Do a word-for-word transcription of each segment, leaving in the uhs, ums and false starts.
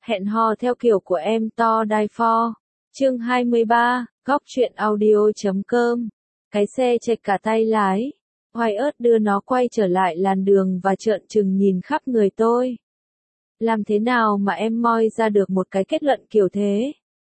Hẹn hò theo kiểu của em to die for. Chương hai mươi ba, góc truyện audio chấm com. Cái xe chệch cả tay lái. Hoài ớt đưa nó quay trở lại làn đường và trợn trừng nhìn khắp người tôi. Làm thế nào mà em moi ra được một cái kết luận kiểu thế?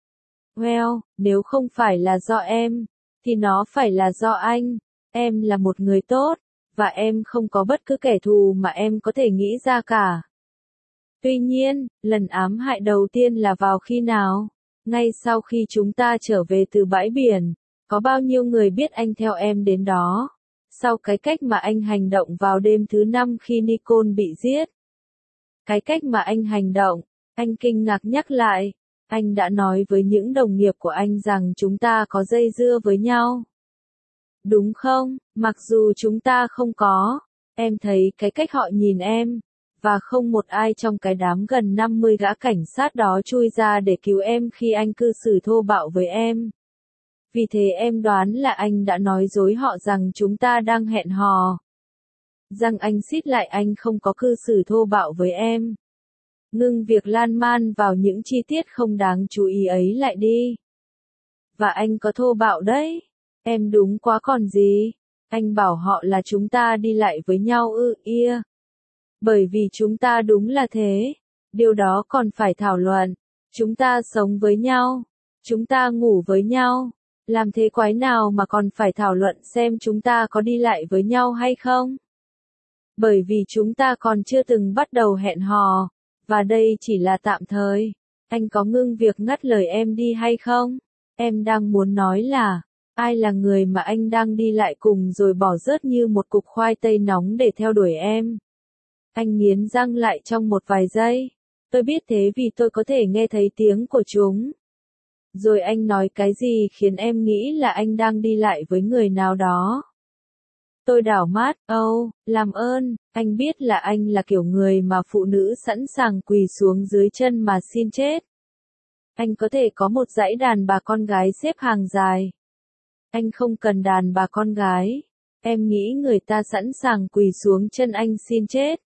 Well, nếu không phải là do em, thì nó phải là do anh. Em là một người tốt, và em không có bất cứ kẻ thù mà em có thể nghĩ ra cả. Tuy nhiên, lần ám hại đầu tiên là vào khi nào? Ngay sau khi chúng ta trở về từ bãi biển, có bao nhiêu người biết anh theo em đến đó? Sau cái cách mà anh hành động vào đêm thứ năm khi Nicole bị giết. Cái cách mà anh hành động, anh kinh ngạc nhắc lại, anh đã nói với những đồng nghiệp của anh rằng chúng ta có dây dưa với nhau. Đúng không? Mặc dù chúng ta không có, em thấy cái cách họ nhìn em, và không một ai trong cái đám gần năm mươi gã cảnh sát đó chui ra để cứu em khi anh cư xử thô bạo với em. Vì thế em đoán là anh đã nói dối họ rằng chúng ta đang hẹn hò. Rằng anh xít lại anh không có cư xử thô bạo với em. Ngưng việc lan man vào những chi tiết không đáng chú ý ấy lại đi. Và anh có thô bạo đấy. Em đúng quá còn gì. Anh bảo họ là chúng ta đi lại với nhau ư ia. Bởi vì chúng ta đúng là thế. Điều đó còn phải thảo luận. Chúng ta sống với nhau. Chúng ta ngủ với nhau. Làm thế quái nào mà còn phải thảo luận xem chúng ta có đi lại với nhau hay không? Bởi vì chúng ta còn chưa từng bắt đầu hẹn hò. Và đây chỉ là tạm thời. Anh có ngưng việc ngắt lời em đi hay không? Em đang muốn nói là, ai là người mà anh đang đi lại cùng rồi bỏ rớt như một cục khoai tây nóng để theo đuổi em? Anh nghiến răng lại trong một vài giây. Tôi biết thế vì tôi có thể nghe thấy tiếng của chúng. Rồi anh nói cái gì khiến em nghĩ là anh đang đi lại với người nào đó? Tôi đảo mắt, âu, oh, làm ơn, anh biết là anh là kiểu người mà phụ nữ sẵn sàng quỳ xuống dưới chân mà xin chết. Anh có thể có một dãy đàn bà con gái xếp hàng dài. Anh không cần đàn bà con gái. Em nghĩ người ta sẵn sàng quỳ xuống chân anh xin chết.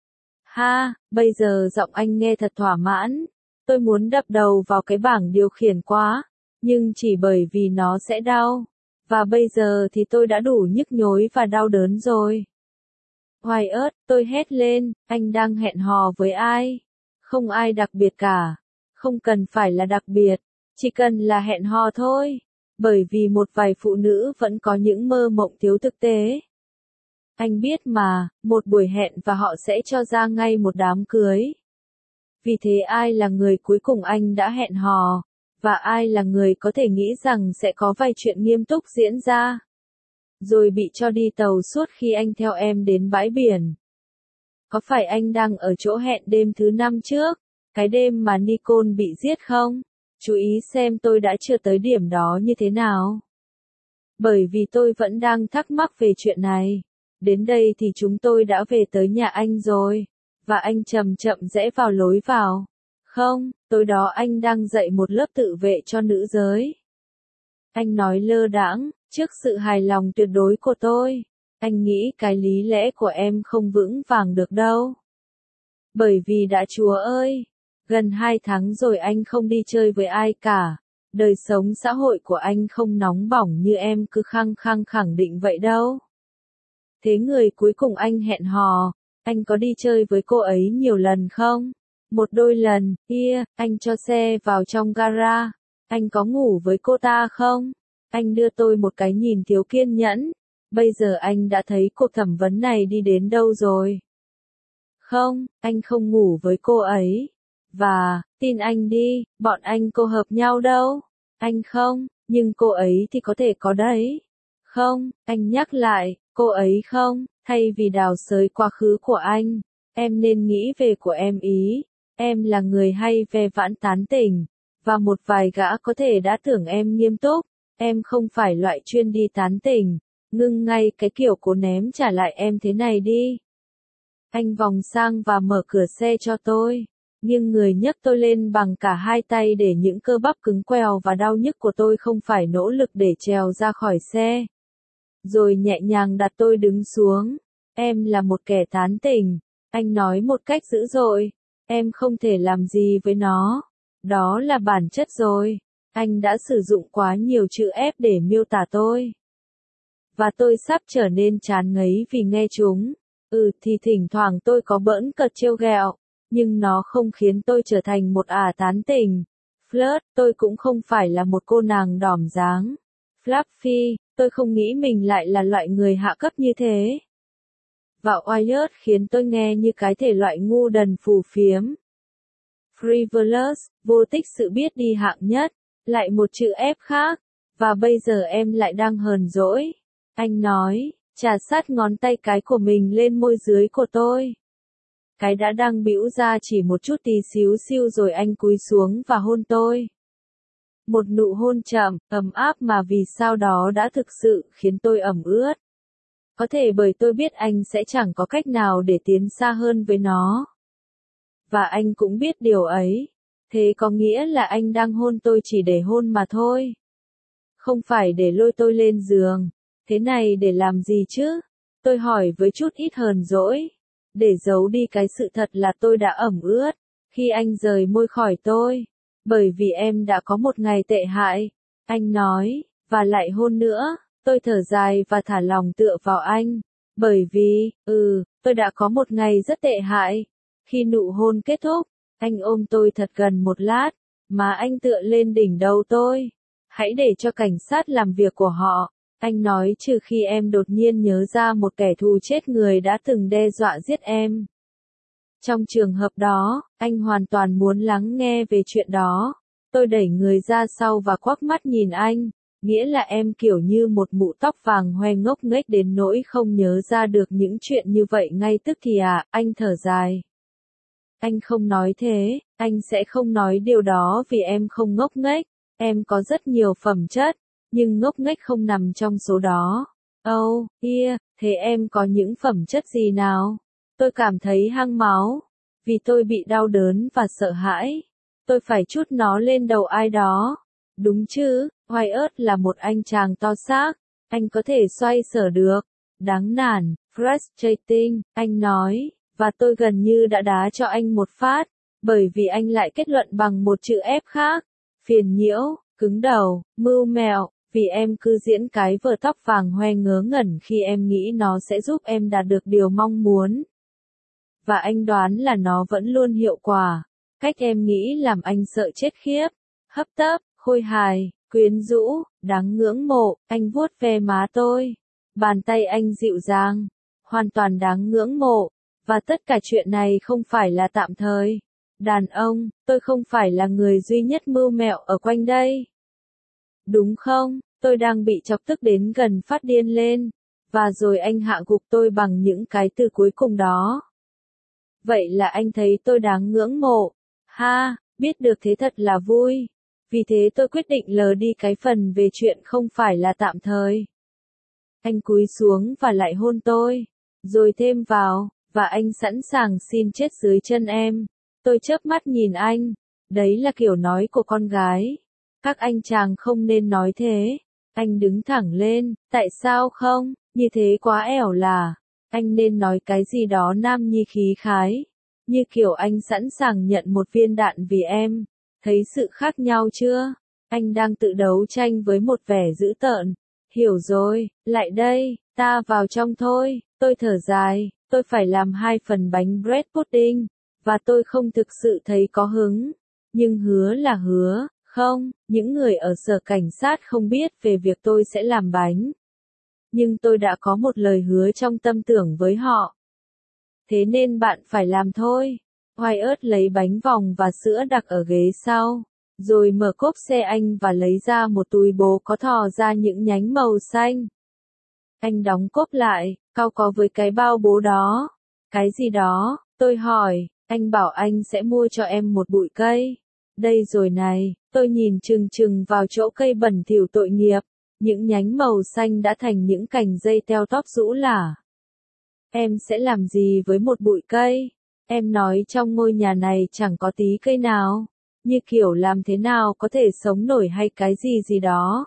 Ha, bây giờ giọng anh nghe thật thỏa mãn. Tôi muốn đập đầu vào cái bảng điều khiển quá, nhưng chỉ bởi vì nó sẽ đau. Và bây giờ thì tôi đã đủ nhức nhối và đau đớn rồi. Hoài ớt, tôi hét lên, anh đang hẹn hò với ai? Không ai đặc biệt cả. Không cần phải là đặc biệt, chỉ cần là hẹn hò thôi. Bởi vì một vài phụ nữ vẫn có những mơ mộng thiếu thực tế. Anh biết mà, một buổi hẹn và họ sẽ cho ra ngay một đám cưới. Vì thế ai là người cuối cùng anh đã hẹn hò? Và ai là người có thể nghĩ rằng sẽ có vài chuyện nghiêm túc diễn ra? Rồi bị cho đi tàu suốt khi anh theo em đến bãi biển. Có phải anh đang ở chỗ hẹn đêm thứ năm trước? Cái đêm mà Nicole bị giết không? Chú ý xem tôi đã chưa tới điểm đó như thế nào. Bởi vì tôi vẫn đang thắc mắc về chuyện này. Đến đây thì chúng tôi đã về tới nhà anh rồi. Và anh chậm chậm rẽ vào lối vào. Không, tối đó anh đang dạy một lớp tự vệ cho nữ giới. Anh nói lơ đãng, trước sự hài lòng tuyệt đối của tôi. Anh nghĩ cái lý lẽ của em không vững vàng được đâu. Bởi vì đã Chúa ơi, gần hai tháng rồi anh không đi chơi với ai cả. Đời sống xã hội của anh không nóng bỏng như em cứ khăng khăng khẳng định vậy đâu. Thế người cuối cùng anh hẹn hò, anh có đi chơi với cô ấy nhiều lần không? Một đôi lần, kia, anh cho xe vào trong gara. Anh có ngủ với cô ta không? Anh đưa tôi một cái nhìn thiếu kiên nhẫn. Bây giờ anh đã thấy cuộc thẩm vấn này đi đến đâu rồi? Không, anh không ngủ với cô ấy. Và, tin anh đi, bọn anh cô hợp nhau đâu. Anh không, nhưng cô ấy thì có thể có đấy. Không, anh nhắc lại, cô ấy không, thay vì đào xới quá khứ của anh, em nên nghĩ về của em ý. Em là người hay ve vãn tán tỉnh, và một vài gã có thể đã tưởng em nghiêm túc. Em không phải loại chuyên đi tán tỉnh. Ngưng ngay cái kiểu cố ném trả lại em thế này đi. Anh vòng sang và mở cửa xe cho tôi. Nhưng người nhấc tôi lên bằng cả hai tay để những cơ bắp cứng quèo và đau nhức của tôi không phải nỗ lực để trèo ra khỏi xe. Rồi nhẹ nhàng đặt tôi đứng xuống. Em là một kẻ tán tỉnh. Anh nói một cách dữ dội. Em không thể làm gì với nó. Đó là bản chất rồi. Anh đã sử dụng quá nhiều chữ F để miêu tả tôi. Và tôi sắp trở nên chán ngấy vì nghe chúng. Ừ thì thỉnh thoảng tôi có bỡn cợt trêu ghẹo, nhưng nó không khiến tôi trở thành một ả tán tỉnh. Flirt, tôi cũng không phải là một cô nàng đỏm dáng. Fluffy, tôi không nghĩ mình lại là loại người hạ cấp như thế. Và Wyatt khiến tôi nghe như cái thể loại ngu đần phù phiếm. Frivolous, vô tích sự biết đi hạng nhất, lại một chữ F khác, và bây giờ em lại đang hờn dỗi. Anh nói, chà sát ngón tay cái của mình lên môi dưới của tôi. Cái đã đang bĩu ra chỉ một chút tí xíu xiu rồi anh cúi xuống và hôn tôi. Một nụ hôn chậm, ấm áp mà vì sao đó đã thực sự khiến tôi ẩm ướt. Có thể bởi tôi biết anh sẽ chẳng có cách nào để tiến xa hơn với nó. Và anh cũng biết điều ấy. Thế có nghĩa là anh đang hôn tôi chỉ để hôn mà thôi. Không phải để lôi tôi lên giường. Thế này để làm gì chứ? Tôi hỏi với chút ít hờn dỗi. Để giấu đi cái sự thật là tôi đã ẩm ướt. Khi anh rời môi khỏi tôi. Bởi vì em đã có một ngày tệ hại. Anh nói, và lại hôn nữa. Tôi thở dài và thả lòng tựa vào anh. Bởi vì, ừ, tôi đã có một ngày rất tệ hại. Khi nụ hôn kết thúc, anh ôm tôi thật gần một lát, mà anh tựa lên đỉnh đầu tôi. Hãy để cho cảnh sát làm việc của họ. Anh nói trừ khi em đột nhiên nhớ ra một kẻ thù chết người đã từng đe dọa giết em. Trong trường hợp đó, anh hoàn toàn muốn lắng nghe về chuyện đó. Tôi đẩy người ra sau và quắc mắt nhìn anh. Nghĩa là em kiểu như một mụ tóc vàng hoe ngốc nghếch đến nỗi không nhớ ra được những chuyện như vậy ngay tức thì à, anh thở dài. Anh không nói thế, anh sẽ không nói điều đó vì em không ngốc nghếch, em có rất nhiều phẩm chất, nhưng ngốc nghếch không nằm trong số đó. Oh, yeah, thế em có những phẩm chất gì nào? Tôi cảm thấy hăng máu, vì tôi bị đau đớn và sợ hãi. Tôi phải trút nó lên đầu ai đó. Đúng chứ, Wyatt là một anh chàng to xác, anh có thể xoay sở được. Đáng nản, frustrating, anh nói, và tôi gần như đã đá cho anh một phát, bởi vì anh lại kết luận bằng một chữ F khác. Phiền nhiễu, cứng đầu, mưu mẹo, vì em cứ diễn cái vở tóc vàng hoe ngớ ngẩn khi em nghĩ nó sẽ giúp em đạt được điều mong muốn. Và anh đoán là nó vẫn luôn hiệu quả. Cách em nghĩ làm anh sợ chết khiếp. Hấp tấp, khôi hài, quyến rũ, đáng ngưỡng mộ, anh vuốt ve má tôi. Bàn tay anh dịu dàng, hoàn toàn đáng ngưỡng mộ. Và tất cả chuyện này không phải là tạm thời. Đàn ông, tôi không phải là người duy nhất mưu mẹo ở quanh đây. Đúng không? Tôi đang bị chọc tức đến gần phát điên lên. Và rồi anh hạ gục tôi bằng những cái từ cuối cùng đó. Vậy là anh thấy tôi đáng ngưỡng mộ. Ha, biết được thế thật là vui. Vì thế tôi quyết định lờ đi cái phần về chuyện không phải là tạm thời. Anh cúi xuống và lại hôn tôi. Rồi thêm vào, và anh sẵn sàng xin chết dưới chân em. Tôi chớp mắt nhìn anh. Đấy là kiểu nói của con gái. Các anh chàng không nên nói thế. Anh đứng thẳng lên, tại sao không, như thế quá ẻo là. Anh nên nói cái gì đó nam nhi khí khái. Như kiểu anh sẵn sàng nhận một viên đạn vì em. Thấy sự khác nhau chưa? Anh đang tự đấu tranh với một vẻ dữ tợn. Hiểu rồi, lại đây, ta vào trong thôi. Tôi thở dài, tôi phải làm hai phần bánh bread pudding. Và tôi không thực sự thấy có hứng. Nhưng hứa là hứa, không, những người ở sở cảnh sát không biết về việc tôi sẽ làm bánh. Nhưng tôi đã có một lời hứa trong tâm tưởng với họ. Thế nên bạn phải làm thôi. Wyatt lấy bánh vòng và sữa đặc ở ghế sau. Rồi mở cốp xe anh và lấy ra một túi bố có thò ra những nhánh màu xanh. Anh đóng cốp lại, cau có với cái bao bố đó. Cái gì đó, tôi hỏi, anh bảo anh sẽ mua cho em một bụi cây. Đây rồi này, tôi nhìn chừng chừng vào chỗ cây bẩn thỉu tội nghiệp. Những nhánh màu xanh đã thành những cành dây teo tóp rũ lả. Em sẽ làm gì với một bụi cây? Em nói trong ngôi nhà này chẳng có tí cây nào. Như kiểu làm thế nào có thể sống nổi hay cái gì gì đó.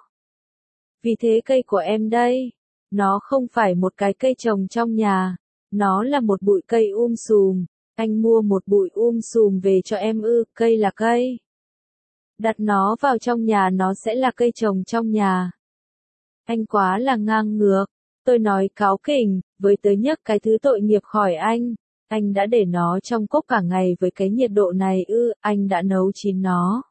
Vì thế cây của em đây. Nó không phải một cái cây trồng trong nhà. Nó là một bụi cây um sùm. Anh mua một bụi um sùm về cho em ư, cây là cây. Đặt nó vào trong nhà nó sẽ là cây trồng trong nhà. Anh quá là ngang ngược. Tôi nói cáu kỉnh, với tới nhấc cái thứ tội nghiệp khỏi anh. Anh đã để nó trong cốc cả ngày với cái nhiệt độ này ư, anh đã nấu chín nó.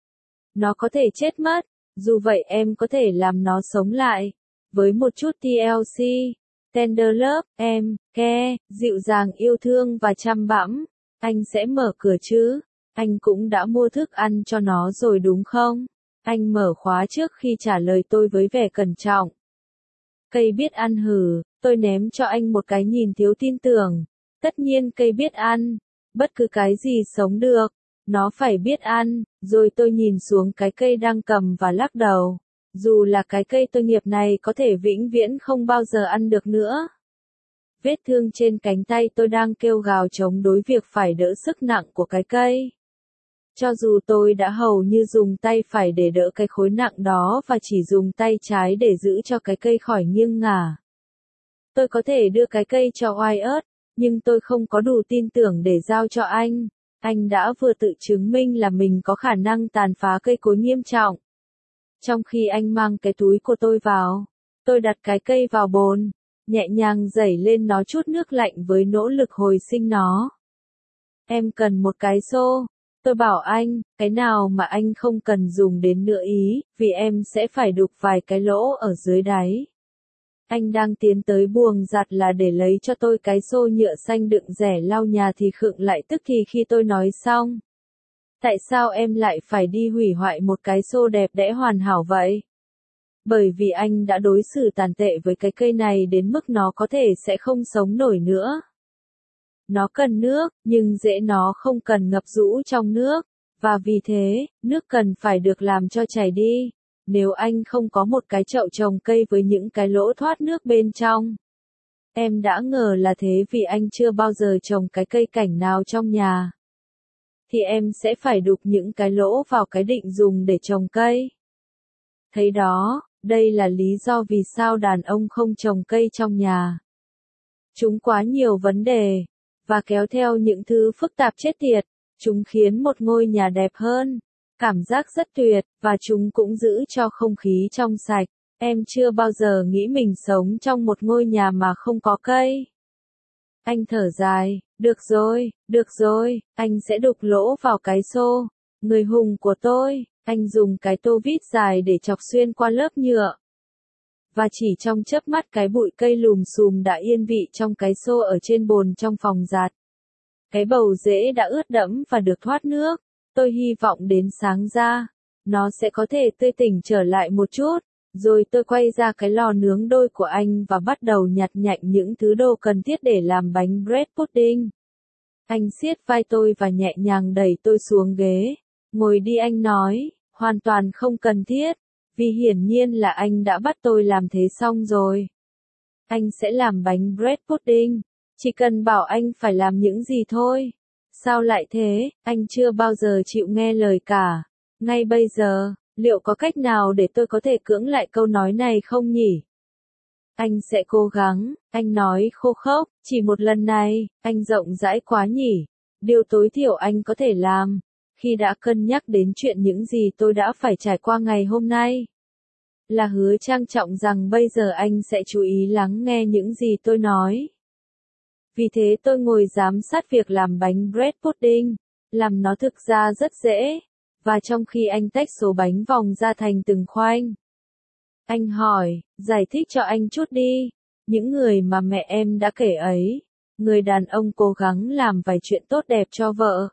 Nó có thể chết mất, dù vậy em có thể làm nó sống lại. Với một chút tê lờ xê, tender love, em, care, dịu dàng yêu thương và chăm bẵm, anh sẽ mở cửa chứ. Anh cũng đã mua thức ăn cho nó rồi đúng không? Anh mở khóa trước khi trả lời tôi với vẻ cẩn trọng. Cây biết ăn hử, tôi ném cho anh một cái nhìn thiếu tin tưởng. Tất nhiên cây biết ăn, bất cứ cái gì sống được, nó phải biết ăn, rồi tôi nhìn xuống cái cây đang cầm và lắc đầu. Dù là cái cây tội nghiệp này có thể vĩnh viễn không bao giờ ăn được nữa. Vết thương trên cánh tay tôi đang kêu gào chống đối việc phải đỡ sức nặng của cái cây. Cho dù tôi đã hầu như dùng tay phải để đỡ cái khối nặng đó và chỉ dùng tay trái để giữ cho cái cây khỏi nghiêng ngả. Tôi có thể đưa cái cây cho Wyatt, nhưng tôi không có đủ tin tưởng để giao cho anh. Anh đã vừa tự chứng minh là mình có khả năng tàn phá cây cối nghiêm trọng. Trong khi anh mang cái túi của tôi vào, tôi đặt cái cây vào bồn, nhẹ nhàng đẩy lên nó chút nước lạnh với nỗ lực hồi sinh nó. Em cần một cái xô. Tôi bảo anh, cái nào mà anh không cần dùng đến nữa ý, vì em sẽ phải đục vài cái lỗ ở dưới đáy. Anh đang tiến tới buồng giặt là để lấy cho tôi cái xô nhựa xanh đựng rẻ lau nhà thì khựng lại tức thì khi tôi nói xong. Tại sao em lại phải đi hủy hoại một cái xô đẹp đẽ hoàn hảo vậy? Bởi vì anh đã đối xử tàn tệ với cái cây này đến mức nó có thể sẽ không sống nổi nữa. Nó cần nước, nhưng rễ nó không cần ngập rũ trong nước, và vì thế, nước cần phải được làm cho chảy đi. Nếu anh không có một cái chậu trồng cây với những cái lỗ thoát nước bên trong. Em đã ngờ là thế vì anh chưa bao giờ trồng cái cây cảnh nào trong nhà. Thì em sẽ phải đục những cái lỗ vào cái định dùng để trồng cây. Thấy đó, đây là lý do vì sao đàn ông không trồng cây trong nhà. Chúng quá nhiều vấn đề, và kéo theo những thứ phức tạp chết tiệt. Chúng khiến một ngôi nhà đẹp hơn. Cảm giác rất tuyệt, và chúng cũng giữ cho không khí trong sạch. Em chưa bao giờ nghĩ mình sống trong một ngôi nhà mà không có cây. Anh thở dài, được rồi, được rồi, anh sẽ đục lỗ vào cái xô. Người hùng của tôi, anh dùng cái tô vít dài để chọc xuyên qua lớp nhựa. Và chỉ trong chớp mắt cái bụi cây lùm xùm đã yên vị trong cái xô ở trên bồn trong phòng giặt. Cái bầu rễ đã ướt đẫm và được thoát nước. Tôi hy vọng đến sáng ra, nó sẽ có thể tươi tỉnh trở lại một chút. Rồi tôi quay ra cái lò nướng đôi của anh và bắt đầu nhặt nhạnh những thứ đồ cần thiết để làm bánh bread pudding. Anh siết vai tôi và nhẹ nhàng đẩy tôi xuống ghế. Ngồi đi anh nói, hoàn toàn không cần thiết, vì hiển nhiên là anh đã bắt tôi làm thế xong rồi. Anh sẽ làm bánh bread pudding, chỉ cần bảo anh phải làm những gì thôi. Sao lại thế, anh chưa bao giờ chịu nghe lời cả. Ngay bây giờ, liệu có cách nào để tôi có thể cưỡng lại câu nói này không nhỉ? Anh sẽ cố gắng, anh nói khô khốc, chỉ một lần này, anh rộng rãi quá nhỉ. Điều tối thiểu anh có thể làm, khi đã cân nhắc đến chuyện những gì tôi đã phải trải qua ngày hôm nay, là hứa trang trọng rằng bây giờ anh sẽ chú ý lắng nghe những gì tôi nói. Vì thế tôi ngồi giám sát việc làm bánh bread pudding, làm nó thực ra rất dễ, và trong khi anh tách số bánh vòng ra thành từng khoanh. Anh hỏi, giải thích cho anh chút đi, những người mà mẹ em đã kể ấy, người đàn ông cố gắng làm vài chuyện tốt đẹp cho vợ.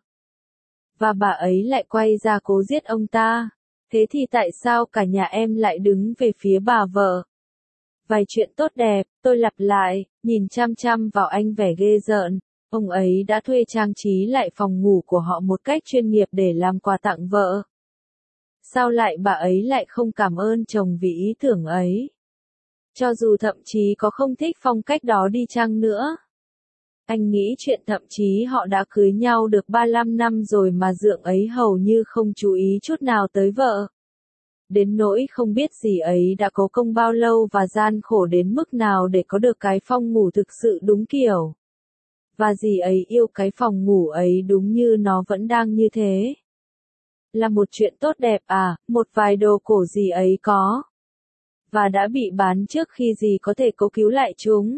Và bà ấy lại quay ra cố giết ông ta, thế thì tại sao cả nhà em lại đứng về phía bà vợ? Vài chuyện tốt đẹp, tôi lặp lại, nhìn chăm chăm vào anh vẻ ghê rợn. Ông ấy đã thuê trang trí lại phòng ngủ của họ một cách chuyên nghiệp để làm quà tặng vợ. Sao lại bà ấy lại không cảm ơn chồng vì ý tưởng ấy? Cho dù thậm chí có không thích phong cách đó đi chăng nữa. Anh nghĩ chuyện thậm chí họ đã cưới nhau được ba mươi lăm năm rồi mà dượng ấy hầu như không chú ý chút nào tới vợ. Đến nỗi không biết gì ấy đã có công bao lâu và gian khổ đến mức nào để có được cái phòng ngủ thực sự đúng kiểu. Và dì ấy yêu cái phòng ngủ ấy đúng như nó vẫn đang như thế. Là một chuyện tốt đẹp à, một vài đồ cổ dì ấy có. Và đã bị bán trước khi dì có thể cố cứu lại chúng.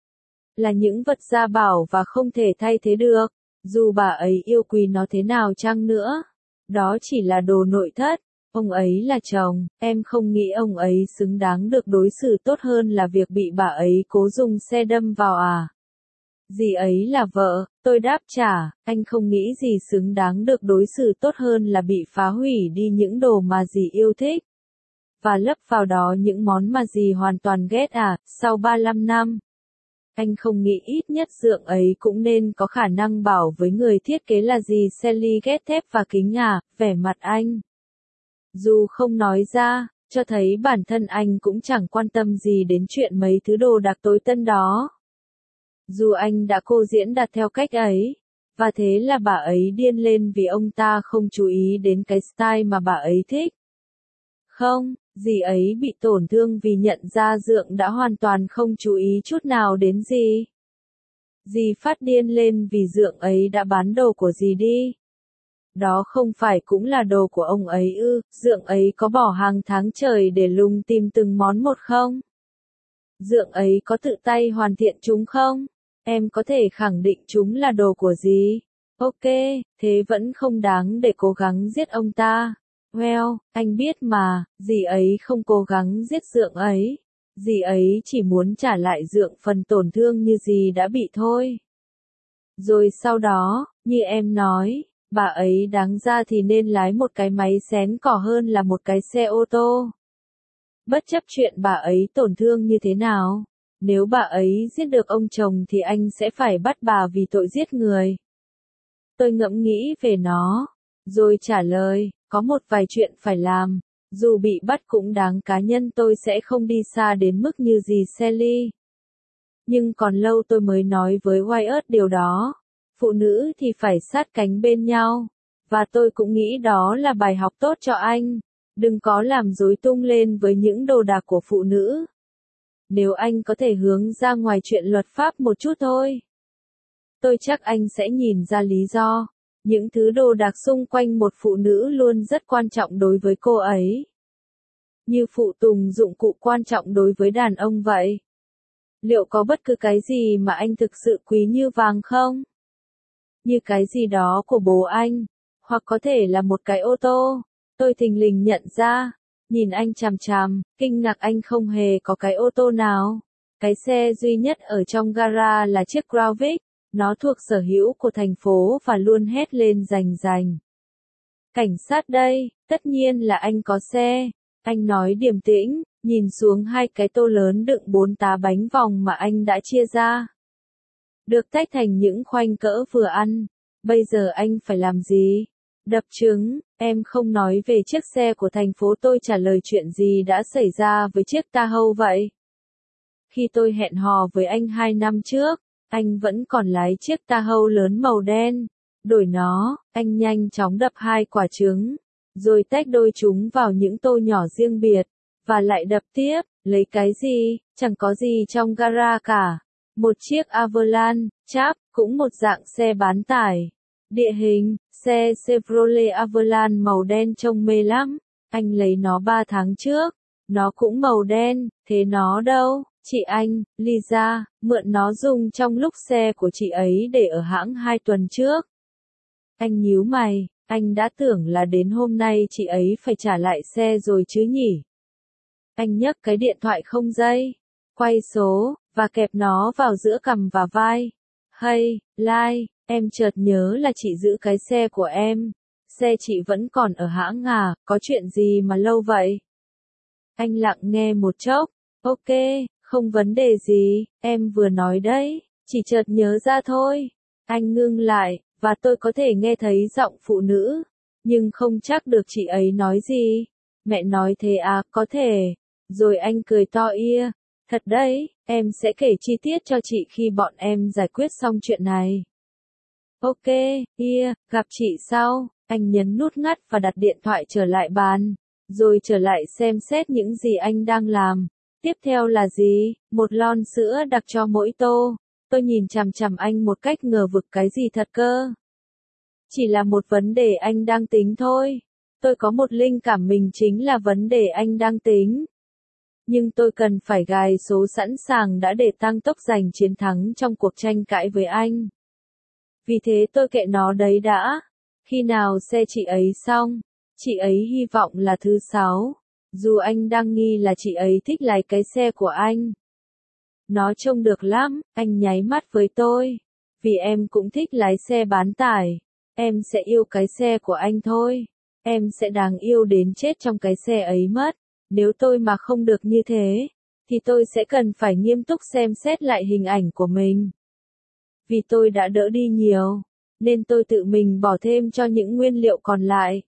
Là những vật gia bảo và không thể thay thế được, dù bà ấy yêu quý nó thế nào chăng nữa. Đó chỉ là đồ nội thất, ông ấy là chồng, em không nghĩ ông ấy xứng đáng được đối xử tốt hơn là việc bị bà ấy cố dùng xe đâm vào à. Dì ấy là vợ, tôi đáp trả, anh không nghĩ gì xứng đáng được đối xử tốt hơn là bị phá hủy đi những đồ mà dì yêu thích. Và lấp vào đó những món mà dì hoàn toàn ghét à, sau ba mươi lăm năm. Anh không nghĩ ít nhất dượng ấy cũng nên có khả năng bảo với người thiết kế là dì Sally ghét thép và kính à, vẻ mặt anh. Dù không nói ra, cho thấy bản thân anh cũng chẳng quan tâm gì đến chuyện mấy thứ đồ đạc tối tân đó. Dù anh đã cô diễn đạt theo cách ấy, và thế là bà ấy điên lên vì ông ta không chú ý đến cái style mà bà ấy thích. Không, dì ấy bị tổn thương vì nhận ra dượng đã hoàn toàn không chú ý chút nào đến dì. Dì phát điên lên vì dượng ấy đã bán đồ của dì đi. Đó không phải cũng là đồ của ông ấy ư, dượng ấy có bỏ hàng tháng trời để lùng tìm từng món một không? Dượng ấy có tự tay hoàn thiện chúng không? Em có thể khẳng định chúng là đồ của dì. Ok, thế vẫn không đáng để cố gắng giết ông ta. Well, anh biết mà, dì ấy không cố gắng giết dượng ấy. Dì ấy chỉ muốn trả lại dượng phần tổn thương như dì đã bị thôi. Rồi sau đó, như em nói, bà ấy đáng ra thì nên lái một cái máy xén cỏ hơn là một cái xe ô tô. Bất chấp chuyện bà ấy tổn thương như thế nào, nếu bà ấy giết được ông chồng thì anh sẽ phải bắt bà vì tội giết người. Tôi ngẫm nghĩ về nó, rồi trả lời, có một vài chuyện phải làm, dù bị bắt cũng đáng, cá nhân tôi sẽ không đi xa đến mức như dì Sally. Nhưng còn lâu tôi mới nói với Wyatt điều đó. Phụ nữ thì phải sát cánh bên nhau. Và tôi cũng nghĩ đó là bài học tốt cho anh. Đừng có làm rối tung lên với những đồ đạc của phụ nữ. Nếu anh có thể hướng ra ngoài chuyện luật pháp một chút thôi. Tôi chắc anh sẽ nhìn ra lý do. Những thứ đồ đạc xung quanh một phụ nữ luôn rất quan trọng đối với cô ấy. Như phụ tùng dụng cụ quan trọng đối với đàn ông vậy. Liệu có bất cứ cái gì mà anh thực sự quý như vàng không? Như cái gì đó của bố anh, hoặc có thể là một cái ô tô. Tôi thình lình nhận ra, nhìn anh chằm chằm, kinh ngạc anh không hề có cái ô tô nào. Cái xe duy nhất ở trong gara là chiếc Crown Vic, nó thuộc sở hữu của thành phố và luôn hét lên rành rành. Cảnh sát đây, tất nhiên là anh có xe. Anh nói điềm tĩnh, nhìn xuống hai cái tô lớn đựng bốn tá bánh vòng mà anh đã chia ra. Được tách thành những khoanh cỡ vừa ăn. Bây giờ anh phải làm gì? Đập trứng, em không nói về chiếc xe của thành phố. Tôi trả lời chuyện gì đã xảy ra với chiếc Tahoe vậy? Khi tôi hẹn hò với anh hai năm trước, anh vẫn còn lái chiếc Tahoe lớn màu đen. Đổi nó, anh nhanh chóng đập hai quả trứng, rồi tách đôi chúng vào những tô nhỏ riêng biệt, và lại đập tiếp. Lấy cái gì? Chẳng có gì trong gara cả. Một chiếc Avalanche, chap, cũng một dạng xe bán tải. Địa hình, xe Chevrolet Avalanche màu đen trông mê lắm. Anh lấy nó ba tháng trước. Nó cũng màu đen, thế nó đâu? Chị anh, Lisa, mượn nó dùng trong lúc xe của chị ấy để ở hãng hai tuần trước. Anh nhíu mày, anh đã tưởng là đến hôm nay chị ấy phải trả lại xe rồi chứ nhỉ? Anh nhấc cái điện thoại không dây, quay số, và kẹp nó vào giữa cằm và vai. Hey, Lai, em chợt nhớ là chị giữ cái xe của em. Xe chị vẫn còn ở hãng à, có chuyện gì mà lâu vậy? Anh lặng nghe một chốc. Ok, không vấn đề gì, em vừa nói đấy, chỉ chợt nhớ ra thôi. Anh ngưng lại, và tôi có thể nghe thấy giọng phụ nữ, nhưng không chắc được chị ấy nói gì. Mẹ nói thế à, có thể. Rồi anh cười to ia. Thật đấy, em sẽ kể chi tiết cho chị khi bọn em giải quyết xong chuyện này. Ok, ia, gặp chị sau. Anh nhấn nút ngắt và đặt điện thoại trở lại bàn, rồi trở lại xem xét những gì anh đang làm. Tiếp theo là gì? Một lon sữa đặc cho mỗi tô. Tôi nhìn chằm chằm anh một cách ngờ vực, cái gì thật cơ? Chỉ là một vấn đề anh đang tính thôi. Tôi có một linh cảm mình chính là vấn đề anh đang tính. Nhưng tôi cần phải gài số sẵn sàng đã để tăng tốc giành chiến thắng trong cuộc tranh cãi với anh. Vì thế tôi kệ nó đấy đã. Khi nào xe chị ấy xong, chị ấy hy vọng là thứ sáu. Dù anh đang nghi là chị ấy thích lái cái xe của anh. Nó trông được lắm, anh nháy mắt với tôi. Vì em cũng thích lái xe bán tải. Em sẽ yêu cái xe của anh thôi. Em sẽ đáng yêu đến chết trong cái xe ấy mất. Nếu tôi mà không được như thế, thì tôi sẽ cần phải nghiêm túc xem xét lại hình ảnh của mình. Vì tôi đã đỡ đi nhiều, nên tôi tự mình bỏ thêm cho những nguyên liệu còn lại.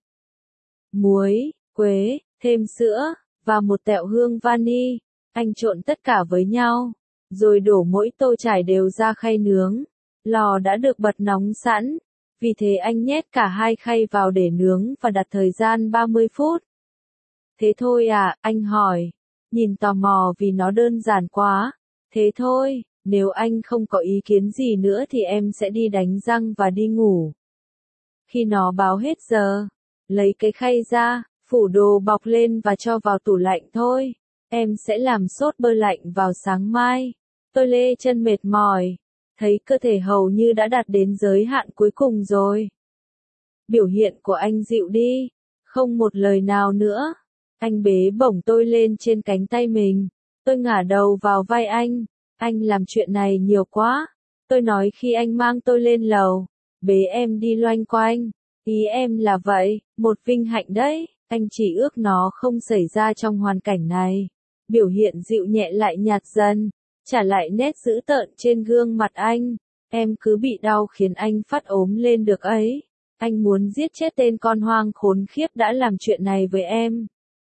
Muối, quế, thêm sữa, và một tẹo hương vani. Anh trộn tất cả với nhau, rồi đổ mỗi tô trải đều ra khay nướng. Lò đã được bật nóng sẵn, vì thế anh nhét cả hai khay vào để nướng và đặt thời gian ba mươi phút. Thế thôi à, anh hỏi, nhìn tò mò vì nó đơn giản quá. Thế thôi, nếu anh không có ý kiến gì nữa thì em sẽ đi đánh răng và đi ngủ. Khi nó báo hết giờ, lấy cái khay ra, phủ đồ bọc lên và cho vào tủ lạnh thôi. Em sẽ làm sốt bơ lạnh vào sáng mai. Tôi lê chân mệt mỏi, thấy cơ thể hầu như đã đạt đến giới hạn cuối cùng rồi. Biểu hiện của anh dịu đi, không một lời nào nữa. Anh bế bổng tôi lên trên cánh tay mình. Tôi ngả đầu vào vai anh. Anh làm chuyện này nhiều quá. Tôi nói khi anh mang tôi lên lầu. Bế em đi loanh quanh. Ý em là vậy, một vinh hạnh đấy. Anh chỉ ước nó không xảy ra trong hoàn cảnh này. Biểu hiện dịu nhẹ lại nhạt dần. Trả lại nét dữ tợn trên gương mặt anh. Em cứ bị đau khiến anh phát ốm lên được ấy. Anh muốn giết chết tên con hoang khốn khiếp đã làm chuyện này với em.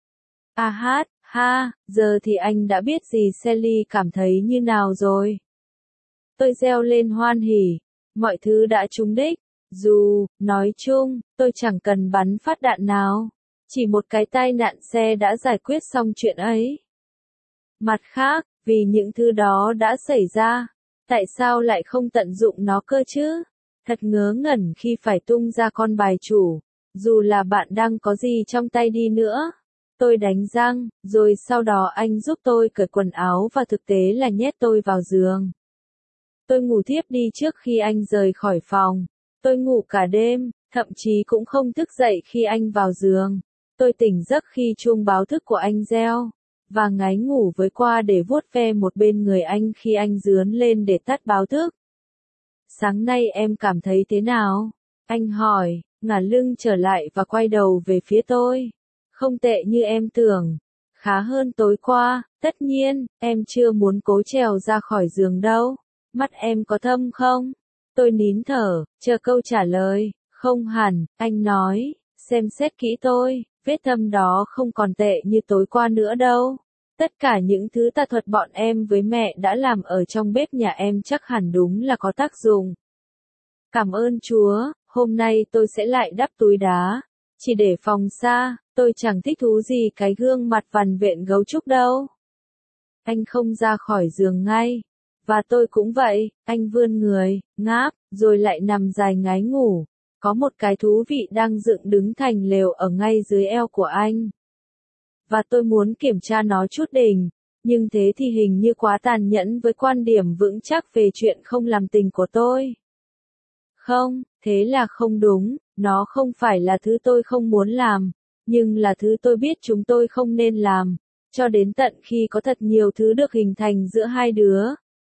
À hát, ha, giờ thì anh đã biết gì Sally cảm thấy như nào rồi. Tôi reo lên hoan hỉ, mọi thứ đã trúng đích. Dù, nói chung, tôi chẳng cần bắn phát đạn nào. Chỉ một cái tai nạn xe đã giải quyết xong chuyện ấy. Mặt khác, vì những thứ đó đã xảy ra, tại sao lại không tận dụng nó cơ chứ? Thật ngớ ngẩn khi phải tung ra con bài chủ, dù là bạn đang có gì trong tay đi nữa. Tôi đánh răng, rồi sau đó anh giúp tôi cởi quần áo và thực tế là nhét tôi vào giường. Tôi ngủ thiếp đi trước khi anh rời khỏi phòng. Tôi ngủ cả đêm, thậm chí cũng không thức dậy khi anh vào giường. Tôi tỉnh giấc khi chuông báo thức của anh reo, và ngáy ngủ với qua để vuốt ve một bên người anh khi anh dướn lên để tắt báo thức. Sáng nay em cảm thấy thế nào? Anh hỏi, ngả lưng trở lại và quay đầu về phía tôi. Không tệ như em tưởng. Khá hơn tối qua, tất nhiên, em chưa muốn cố trèo ra khỏi giường đâu. Mắt em có thâm không? Tôi nín thở, chờ câu trả lời. Không hẳn, anh nói, xem xét kỹ tôi, vết thâm đó không còn tệ như tối qua nữa đâu. Tất cả những thứ tà thuật bọn em với mẹ đã làm ở trong bếp nhà em chắc hẳn đúng là có tác dụng. Cảm ơn Chúa, hôm nay tôi sẽ lại đắp túi đá. Chỉ để phòng xa, tôi chẳng thích thú gì cái gương mặt vằn vện gấu trúc đâu. Anh không ra khỏi giường ngay. Và tôi cũng vậy, anh vươn người, ngáp, rồi lại nằm dài ngái ngủ. Có một cái thú vị đang dựng đứng thành lều ở ngay dưới eo của anh. Và tôi muốn kiểm tra nó chút đỉnh, nhưng thế thì hình như quá tàn nhẫn với quan điểm vững chắc về chuyện không làm tình của tôi. Không, thế là không đúng, nó không phải là thứ tôi không muốn làm, nhưng là thứ tôi biết chúng tôi không nên làm, cho đến tận khi có thật nhiều thứ được hình thành giữa hai đứa.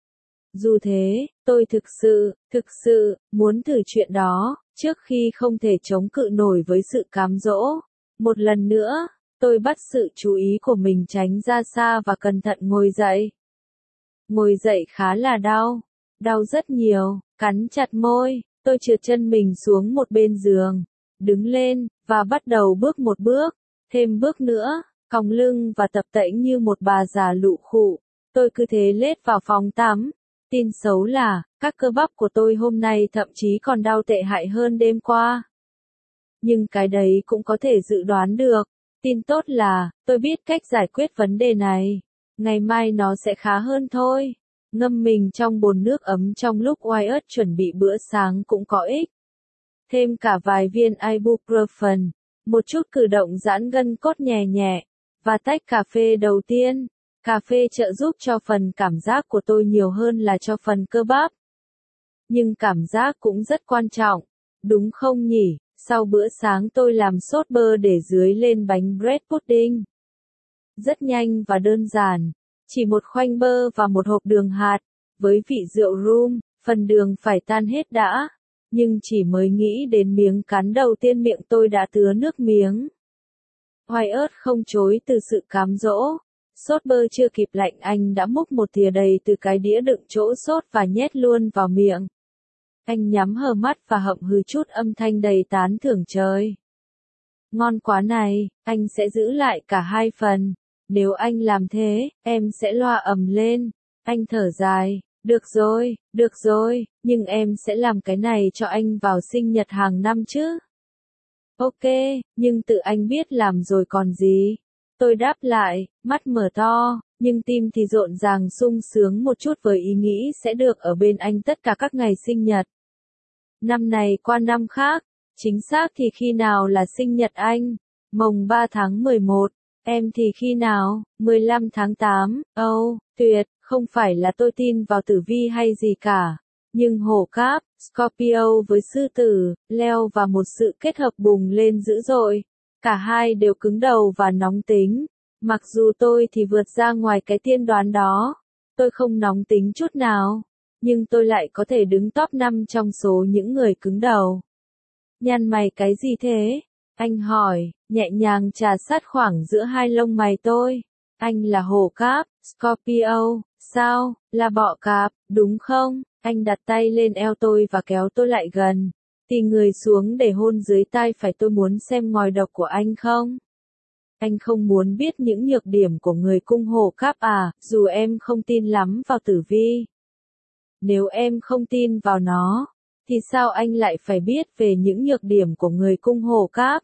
Dù thế, tôi thực sự, thực sự, muốn thử chuyện đó, trước khi không thể chống cự nổi với sự cám dỗ. Một lần nữa, tôi bắt sự chú ý của mình tránh ra xa và cẩn thận ngồi dậy. Ngồi dậy khá là đau, đau rất nhiều, cắn chặt môi, tôi trượt chân mình xuống một bên giường, đứng lên, và bắt đầu bước một bước, thêm bước nữa, còng lưng và tập tễnh như một bà già lụ khụ. Tôi cứ thế lết vào phòng tắm. Tin xấu là, các cơ bắp của tôi hôm nay thậm chí còn đau tệ hại hơn đêm qua. Nhưng cái đấy cũng có thể dự đoán được. Tin tốt là, tôi biết cách giải quyết vấn đề này. Ngày mai nó sẽ khá hơn thôi. Ngâm mình trong bồn nước ấm trong lúc Wyatt chuẩn bị bữa sáng cũng có ích. Thêm cả vài viên ibuprofen, một chút cử động giãn gân cốt nhẹ nhẹ, và tách cà phê đầu tiên. Cà phê trợ giúp cho phần cảm giác của tôi nhiều hơn là cho phần cơ bắp. Nhưng cảm giác cũng rất quan trọng, đúng không nhỉ? Sau bữa sáng tôi làm sốt bơ để dưới lên bánh bread pudding. Rất nhanh và đơn giản, chỉ một khoanh bơ và một hộp đường hạt, với vị rượu rum, phần đường phải tan hết đã. Nhưng chỉ mới nghĩ đến miếng cắn đầu tiên miệng tôi đã tứa nước miếng. Wyatt không chối từ sự cám dỗ. Sốt bơ chưa kịp lạnh anh đã múc một thìa đầy từ cái đĩa đựng chỗ sốt và nhét luôn vào miệng. Anh nhắm hờ mắt và hậm hừ chút âm thanh đầy tán thưởng trời. Ngon quá này, anh sẽ giữ lại cả hai phần. Nếu anh làm thế, em sẽ loa ầm lên. Anh thở dài, được rồi, được rồi, nhưng em sẽ làm cái này cho anh vào sinh nhật hàng năm chứ. Ok, nhưng tự anh biết làm rồi còn gì. Tôi đáp lại, mắt mở to, nhưng tim thì rộn ràng sung sướng một chút với ý nghĩ sẽ được ở bên anh tất cả các ngày sinh nhật. Năm này qua năm khác, chính xác thì khi nào là sinh nhật anh? Mồng ba tháng mười một, em thì khi nào? mười lăm tháng tám, âu, oh, tuyệt, không phải là tôi tin vào tử vi hay gì cả. Nhưng hổ cáp, Scorpio với sư tử, Leo và một sự kết hợp bùng lên dữ dội. Cả hai đều cứng đầu và nóng tính. Mặc dù tôi thì vượt ra ngoài cái tiên đoán đó. Tôi không nóng tính chút nào. Nhưng tôi lại có thể đứng top năm trong số những người cứng đầu. Nhăn mày cái gì thế? Anh hỏi, nhẹ nhàng trà sát khoảng giữa hai lông mày tôi. Anh là hổ cáp, Scorpio, sao, là bọ cạp, đúng không? Anh đặt tay lên eo tôi và kéo tôi lại gần. Tì người xuống để hôn dưới tai phải tôi muốn xem ngòi độc của anh không? Anh không muốn biết những nhược điểm của người cung hổ cáp à, dù em không tin lắm vào tử vi. Nếu em không tin vào nó, thì sao anh lại phải biết về những nhược điểm của người cung hổ cáp?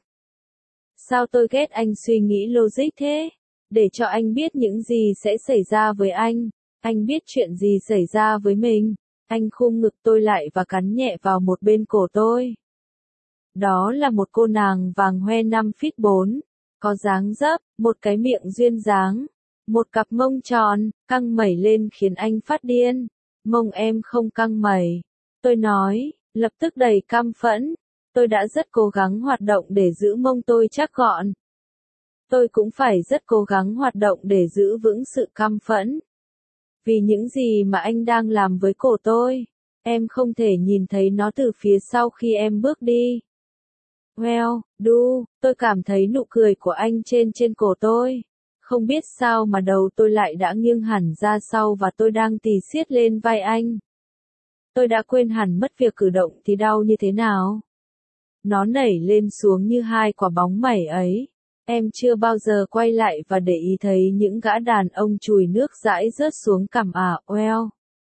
Sao tôi ghét anh suy nghĩ logic thế? Để cho anh biết những gì sẽ xảy ra với anh. Anh biết chuyện gì xảy ra với mình. Anh khum ngực tôi lại và cắn nhẹ vào một bên cổ tôi. Đó là một cô nàng vàng hoe năm feet bốn, có dáng dấp, một cái miệng duyên dáng, một cặp mông tròn, căng mẩy lên khiến anh phát điên. Mông em không căng mẩy. Tôi nói, lập tức đầy căm phẫn. Tôi đã rất cố gắng hoạt động để giữ mông tôi chắc gọn. Tôi cũng phải rất cố gắng hoạt động để giữ vững sự căm phẫn. Vì những gì mà anh đang làm với cổ tôi, em không thể nhìn thấy nó từ phía sau khi em bước đi. Well, do, tôi cảm thấy nụ cười của anh trên trên cổ tôi. Không biết sao mà đầu tôi lại đã nghiêng hẳn ra sau và tôi đang tì xiết lên vai anh. Tôi đã quên hẳn mất việc cử động thì đau như thế nào. Nó nảy lên xuống như hai quả bóng mẩy ấy. Em chưa bao giờ quay lại và để ý thấy những gã đàn ông chùi nước dãi rớt xuống cằm à, well.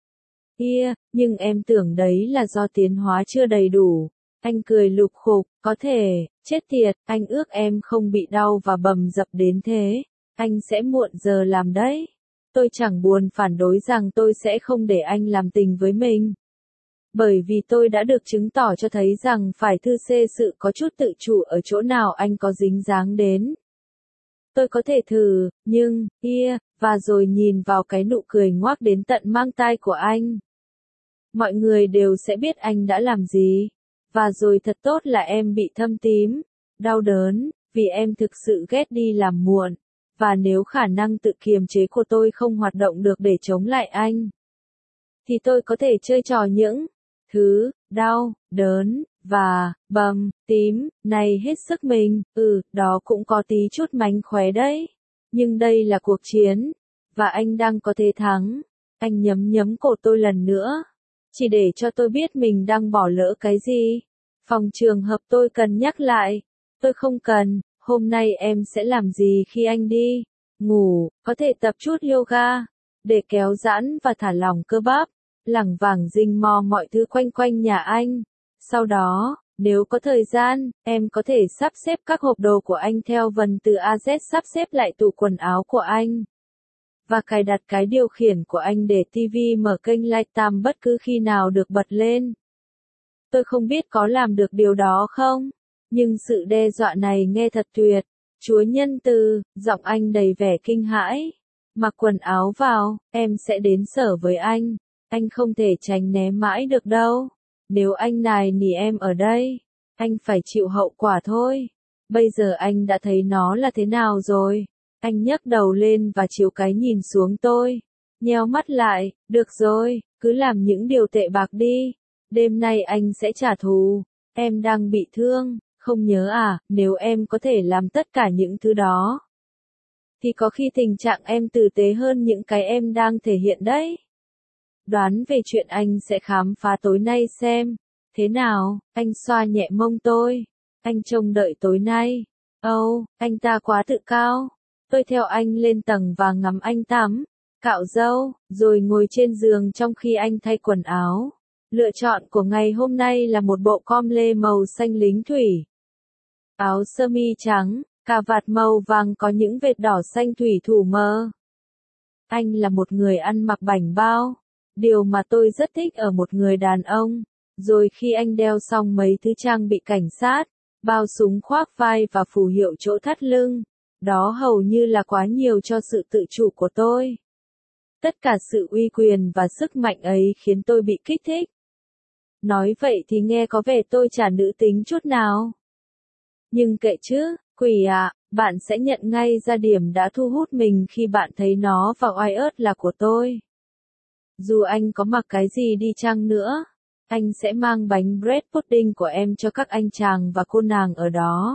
Yeah, nhưng em tưởng đấy là do tiến hóa chưa đầy đủ. Anh cười lục khục, có thể, chết tiệt, anh ước em không bị đau và bầm dập đến thế. Anh sẽ muộn giờ làm đấy. Tôi chẳng buồn phản đối rằng tôi sẽ không để anh làm tình với mình. Bởi vì tôi đã được chứng tỏ cho thấy rằng phải thư xê sự có chút tự chủ ở chỗ nào anh có dính dáng đến. Tôi có thể thử, nhưng, yeah, và rồi nhìn vào cái nụ cười ngoác đến tận mang tai của anh. Mọi người đều sẽ biết anh đã làm gì. Và rồi thật tốt là em bị thâm tím, đau đớn, vì em thực sự ghét đi làm muộn. Và nếu khả năng tự kiềm chế của tôi không hoạt động được để chống lại anh, thì tôi có thể chơi trò những thứ, đau, đớn, và, bầm, tím, này hết sức mình, ừ, đó cũng có tí chút mánh khóe đấy. Nhưng đây là cuộc chiến, và anh đang có thể thắng. Anh nhấm nhấm cổ tôi lần nữa, chỉ để cho tôi biết mình đang bỏ lỡ cái gì. Phòng trường hợp tôi cần nhắc lại, tôi không cần, hôm nay em sẽ làm gì khi anh đi? Ngủ, có thể tập chút yoga, để kéo giãn và thả lỏng cơ bắp. Lẳng vảng rình mò mọi thứ quanh quanh nhà anh. Sau đó, nếu có thời gian, em có thể sắp xếp các hộp đồ của anh theo vần từ a Z sắp xếp lại tủ quần áo của anh. và cài đặt cái điều khiển của anh để ti vi mở kênh Lifetime bất cứ khi nào được bật lên. Tôi không biết có làm được điều đó không, nhưng sự đe dọa này nghe thật tuyệt. Chúa nhân từ, giọng anh đầy vẻ kinh hãi. Mặc quần áo vào, em sẽ đến sở với anh. Anh không thể tránh né mãi được đâu. Nếu anh nài nỉ em ở đây, anh phải chịu hậu quả thôi. Bây giờ anh đã thấy nó là thế nào rồi. Anh nhấc đầu lên và chiếu cái nhìn xuống tôi. Nheo mắt lại, được rồi, cứ làm những điều tệ bạc đi. Đêm nay anh sẽ trả thù. Em đang bị thương, không nhớ à, nếu em có thể làm tất cả những thứ đó, thì có khi tình trạng em tử tế hơn những cái em đang thể hiện đấy. Đoán về chuyện anh sẽ khám phá tối nay xem. Thế nào, anh xoa nhẹ mông tôi. Anh trông đợi tối nay. Âu, oh, anh ta quá tự cao. Tôi theo anh lên tầng và ngắm anh tắm, cạo râu, rồi ngồi trên giường trong khi anh thay quần áo. Lựa chọn của ngày hôm nay là một bộ com lê màu xanh lính thủy. Áo sơ mi trắng, cà vạt màu vàng có những vệt đỏ xanh thủy thủ mơ. Anh là một người ăn mặc bảnh bao, điều mà tôi rất thích ở một người đàn ông. Rồi khi anh đeo xong mấy thứ trang bị cảnh sát, bao súng khoác vai và phù hiệu chỗ thắt lưng, đó hầu như là quá nhiều cho sự tự chủ của tôi. Tất cả sự uy quyền và sức mạnh ấy khiến tôi bị kích thích. Nói vậy thì nghe có vẻ tôi chả nữ tính chút nào. Nhưng kệ chứ, quỷ ạ, à, bạn sẽ nhận ngay ra điểm đã thu hút mình khi bạn thấy nó và oai ớt là của tôi. Dù anh có mặc cái gì đi chăng nữa, anh sẽ mang bánh bread pudding của em cho các anh chàng và cô nàng ở đó.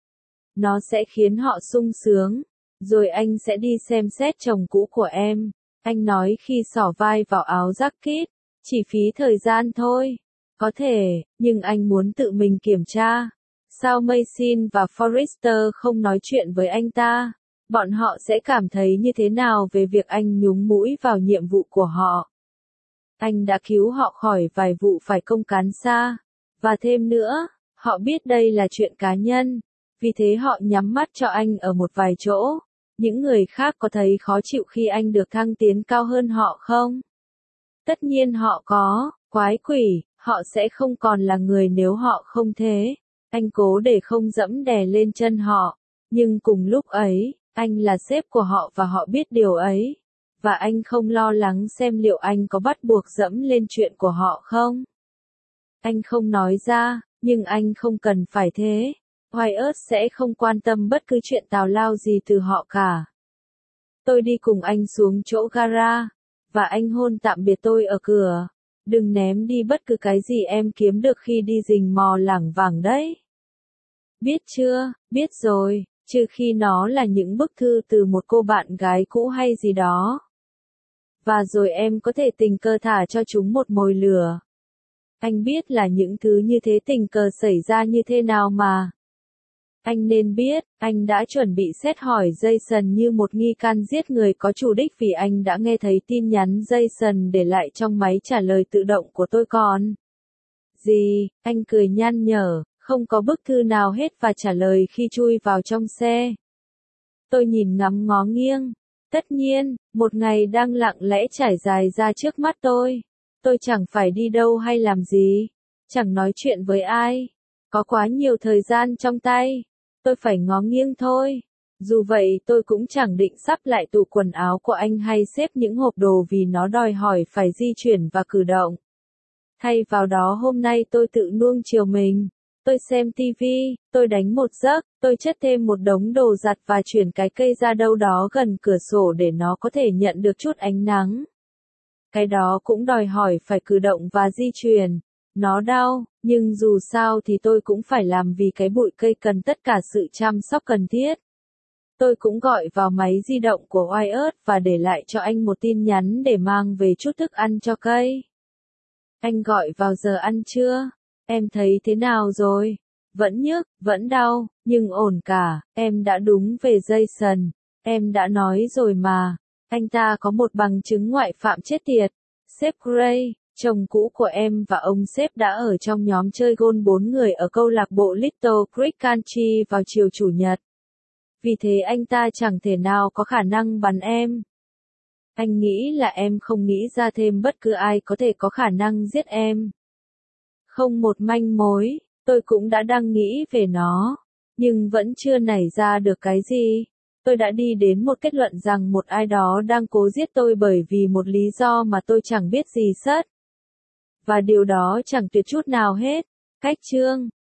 Nó sẽ khiến họ sung sướng. Rồi anh sẽ đi xem xét chồng cũ của em. Anh nói khi xỏ vai vào áo jacket. Chỉ phí thời gian thôi. Có thể, nhưng anh muốn tự mình kiểm tra. Sao Mason và Forrester không nói chuyện với anh ta? Bọn họ sẽ cảm thấy như thế nào về việc anh nhúng mũi vào nhiệm vụ của họ? Anh đã cứu họ khỏi vài vụ phải công cán xa. Và thêm nữa, họ biết đây là chuyện cá nhân. Vì thế họ nhắm mắt cho anh ở một vài chỗ. Những người khác có thấy khó chịu khi anh được thăng tiến cao hơn họ không? Tất nhiên họ có, quái quỷ, họ sẽ không còn là người nếu họ không thế. Anh cố để không dẫm đè lên chân họ. Nhưng cùng lúc ấy, anh là sếp của họ và họ biết điều ấy. Và anh không lo lắng xem liệu anh có bắt buộc dẫm lên chuyện của họ không. Anh không nói ra, nhưng anh không cần phải thế. Wyatt sẽ không quan tâm bất cứ chuyện tào lao gì từ họ cả. Tôi đi cùng anh xuống chỗ gara, và anh hôn tạm biệt tôi ở cửa. Đừng ném đi bất cứ cái gì em kiếm được khi đi rình mò lảng vảng đấy. Biết chưa, biết rồi, trừ khi nó là những bức thư từ một cô bạn gái cũ hay gì đó. Và rồi em có thể tình cờ thả cho chúng một mồi lửa. Anh biết là những thứ như thế tình cờ xảy ra như thế nào mà. Anh nên biết, anh đã chuẩn bị xét hỏi Jason như một nghi can giết người có chủ đích vì anh đã nghe thấy tin nhắn Jason để lại trong máy trả lời tự động của tôi còn. Gì, anh cười nhăn nhở, không có bức thư nào hết và trả lời khi chui vào trong xe. Tôi nhìn ngắm ngó nghiêng. Tất nhiên, một ngày đang lặng lẽ trải dài ra trước mắt tôi. Tôi chẳng phải đi đâu hay làm gì. Chẳng nói chuyện với ai. Có quá nhiều thời gian trong tay. Tôi phải ngó nghiêng thôi. Dù vậy tôi cũng chẳng định sắp lại tủ quần áo của anh hay xếp những hộp đồ vì nó đòi hỏi phải di chuyển và cử động. Thay vào đó hôm nay tôi tự nuông chiều mình. Tôi xem tivi, tôi đánh một giấc, tôi chất thêm một đống đồ giặt và chuyển cái cây ra đâu đó gần cửa sổ để nó có thể nhận được chút ánh nắng. Cái đó cũng đòi hỏi phải cử động và di chuyển. Nó đau, nhưng dù sao thì tôi cũng phải làm vì cái bụi cây cần tất cả sự chăm sóc cần thiết. Tôi cũng gọi vào máy di động của Wyatt và để lại cho anh một tin nhắn để mang về chút thức ăn cho cây. Anh gọi vào giờ ăn trưa. Em thấy thế nào rồi? Vẫn nhức, vẫn đau, nhưng ổn cả. Em đã đúng về Jason. Em đã nói rồi mà. Anh ta có một bằng chứng ngoại phạm chết tiệt. Sếp Gray, chồng cũ của em và ông sếp đã ở trong nhóm chơi gôn bốn người ở câu lạc bộ Little Creek Country vào chiều chủ nhật. Vì thế anh ta chẳng thể nào có khả năng bắn em. Anh nghĩ là em không nghĩ ra thêm bất cứ ai có thể có khả năng giết em. Không một manh mối, tôi cũng đã đang nghĩ về nó, nhưng vẫn chưa nảy ra được cái gì. Tôi đã đi đến một kết luận rằng một ai đó đang cố giết tôi bởi vì một lý do mà tôi chẳng biết gì sất. Và điều đó chẳng tuyệt chút nào hết. Cách chương